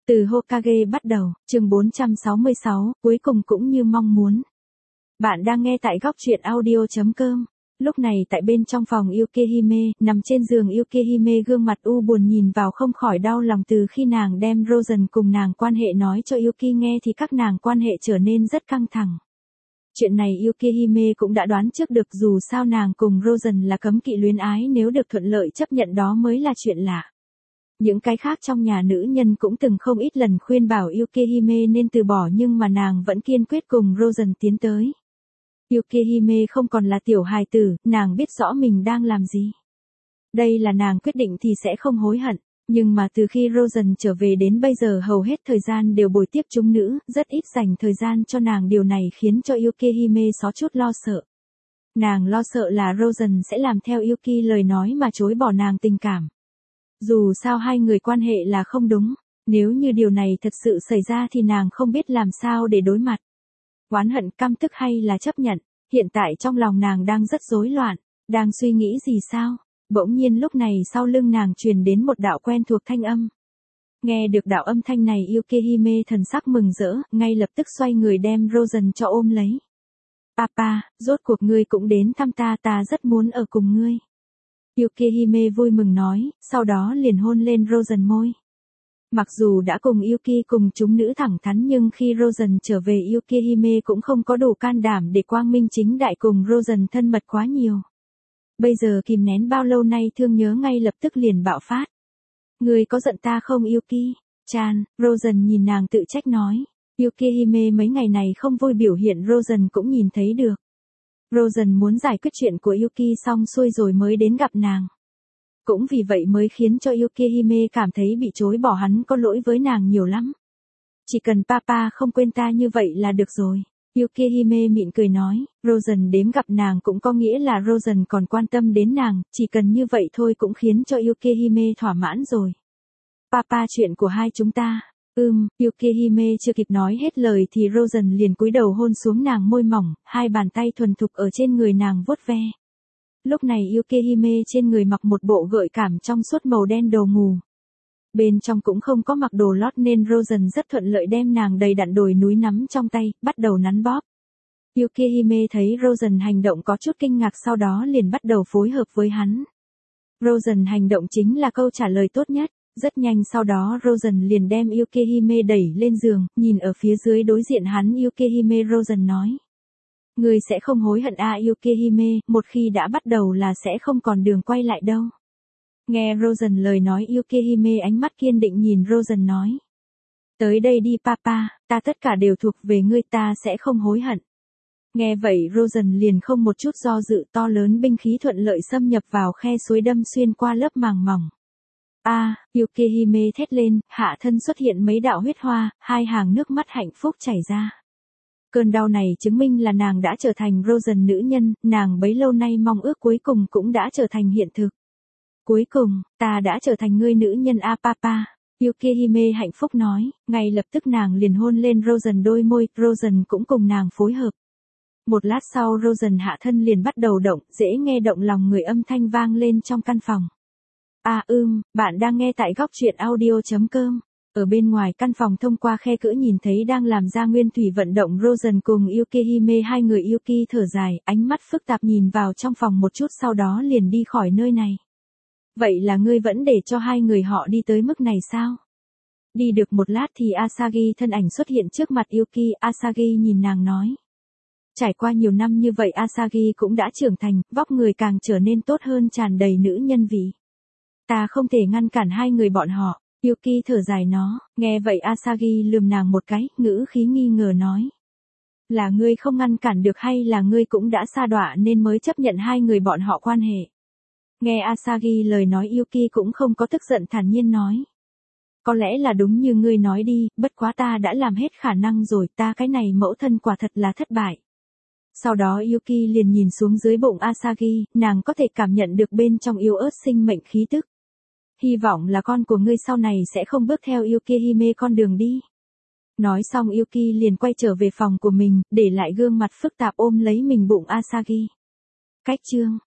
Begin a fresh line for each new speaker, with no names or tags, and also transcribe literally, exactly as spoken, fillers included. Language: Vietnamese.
Từ Hokage bắt đầu, chương bốn trăm sáu mươi sáu, cuối cùng cũng như mong muốn. Bạn đang nghe tại góc truyện audio chấm com. Lúc này tại bên trong phòng Yukihime, nằm trên giường Yukihime gương mặt u buồn nhìn vào không khỏi đau lòng từ khi nàng đem Rosen cùng nàng quan hệ nói cho Yuki nghe thì các nàng quan hệ trở nên rất căng thẳng. Chuyện này Yukihime cũng đã đoán trước được dù sao nàng cùng Rosen là cấm kỵ luyến ái nếu được thuận lợi chấp nhận đó mới là chuyện lạ. Những cái khác trong nhà nữ nhân cũng từng không ít lần khuyên bảo Yukihime nên từ bỏ nhưng mà nàng vẫn kiên quyết cùng Rosen tiến tới. Yukihime không còn là tiểu hài tử, nàng biết rõ mình đang làm gì. Đây là nàng quyết định thì sẽ không hối hận, nhưng mà từ khi Rosen trở về đến bây giờ hầu hết thời gian đều bồi tiếp chúng nữ, rất ít dành thời gian cho nàng, điều này khiến cho Yukihime có chút lo sợ. Nàng lo sợ là Rosen sẽ làm theo Yuki lời nói mà chối bỏ nàng tình cảm. Dù sao hai người quan hệ là không đúng, nếu như điều này thật sự xảy ra thì nàng không biết làm sao để đối mặt. Oán hận, căm tức hay là chấp nhận, hiện tại trong lòng nàng đang rất rối loạn, đang suy nghĩ gì sao? Bỗng nhiên lúc này sau lưng nàng truyền đến một đạo quen thuộc thanh âm. Nghe được đạo âm thanh này Yukihime thần sắc mừng rỡ, ngay lập tức xoay người đem Rosen cho ôm lấy. Papa, rốt cuộc ngươi cũng đến thăm ta, ta rất muốn ở cùng ngươi. Yukihime vui mừng nói, sau đó liền hôn lên Rosen môi. Mặc dù đã cùng Yuki cùng chúng nữ thẳng thắn nhưng khi Rosen trở về Yukihime cũng không có đủ can đảm để quang minh chính đại cùng Rosen thân mật quá nhiều. Bây giờ kìm nén bao lâu nay thương nhớ ngay lập tức liền bạo phát. Người có giận ta không Yuki? Chan, Rosen nhìn nàng tự trách nói. Yukihime mấy ngày này không vui biểu hiện Rosen cũng nhìn thấy được. Rosen muốn giải quyết chuyện của Yuki xong xuôi rồi mới đến gặp nàng. Cũng vì vậy mới khiến cho Yukihime cảm thấy bị chối bỏ, hắn có lỗi với nàng nhiều lắm. Chỉ cần papa không quên ta như vậy là được rồi. Yukihime mỉm cười nói, Rosen đến gặp nàng cũng có nghĩa là Rosen còn quan tâm đến nàng, chỉ cần như vậy thôi cũng khiến cho Yukihime thỏa mãn rồi. Papa, chuyện của hai chúng ta. Ừm, Yukihime chưa kịp nói hết lời thì Rosen liền cúi đầu hôn xuống nàng môi mỏng, hai bàn tay thuần thục ở trên người nàng vuốt ve. Lúc này Yukihime trên người mặc một bộ gợi cảm trong suốt màu đen đồ ngủ. Bên trong cũng không có mặc đồ lót nên Rosen rất thuận lợi đem nàng đầy đặn đồi núi nắm trong tay, bắt đầu nắn bóp. Yukihime thấy Rosen hành động có chút kinh ngạc sau đó liền bắt đầu phối hợp với hắn. Rosen hành động chính là câu trả lời tốt nhất. Rất nhanh sau đó Rosen liền đem Yukihime đẩy lên giường, nhìn ở phía dưới đối diện hắn Yukihime. Rosen nói. Người sẽ không hối hận à Yukihime, một khi đã bắt đầu là sẽ không còn đường quay lại đâu. Nghe Rosen lời nói Yukihime ánh mắt kiên định nhìn Rosen nói. Tới đây đi papa, ta tất cả đều thuộc về ngươi, ta sẽ không hối hận. Nghe vậy Rosen liền không một chút do dự, to lớn binh khí thuận lợi xâm nhập vào khe suối đâm xuyên qua lớp màng mỏng. A, à, Yukihime thét lên, hạ thân xuất hiện mấy đạo huyết hoa, hai hàng nước mắt hạnh phúc chảy ra. Cơn đau này chứng minh là nàng đã trở thành Rosen nữ nhân, nàng bấy lâu nay mong ước cuối cùng cũng đã trở thành hiện thực. Cuối cùng, ta đã trở thành ngươi nữ nhân a papa. Yukihime hạnh phúc nói, ngay lập tức nàng liền hôn lên Rosen đôi môi, Rosen cũng cùng nàng phối hợp. Một lát sau Rosen hạ thân liền bắt đầu động, dễ nghe động lòng người âm thanh vang lên trong căn phòng. À ưm, bạn đang nghe tại góc truyện audio chấm com. Ở bên ngoài căn phòng thông qua khe cửa nhìn thấy đang làm ra nguyên thủy vận động Rosen cùng Yukihime, hai người. Yuki thở dài, ánh mắt phức tạp nhìn vào trong phòng một chút sau đó liền đi khỏi nơi này. Vậy là ngươi vẫn để cho hai người họ đi tới mức này sao? Đi được một lát thì Asagi thân ảnh xuất hiện trước mặt Yuki, Asagi nhìn nàng nói. Trải qua nhiều năm như vậy Asagi cũng đã trưởng thành, vóc người càng trở nên tốt hơn, tràn đầy nữ nhân vị. Ta không thể ngăn cản hai người bọn họ. Yuki thở dài nó, nghe vậy Asagi lườm nàng một cái, ngữ khí nghi ngờ nói. Là ngươi không ngăn cản được hay là ngươi cũng đã sa đọa nên mới chấp nhận hai người bọn họ quan hệ? Nghe Asagi lời nói Yuki cũng không có tức giận, thản nhiên nói. Có lẽ là đúng như ngươi nói đi, bất quá ta đã làm hết khả năng rồi, ta cái này mẫu thân quả thật là thất bại. Sau đó Yuki liền nhìn xuống dưới bụng Asagi, nàng có thể cảm nhận được bên trong yếu ớt sinh mệnh khí tức. Hy vọng là con của ngươi sau này sẽ không bước theo Yukihime con đường đi. Nói xong Yuki liền quay trở về phòng của mình, để lại gương mặt phức tạp ôm lấy mình bụng Asagi. Cách chương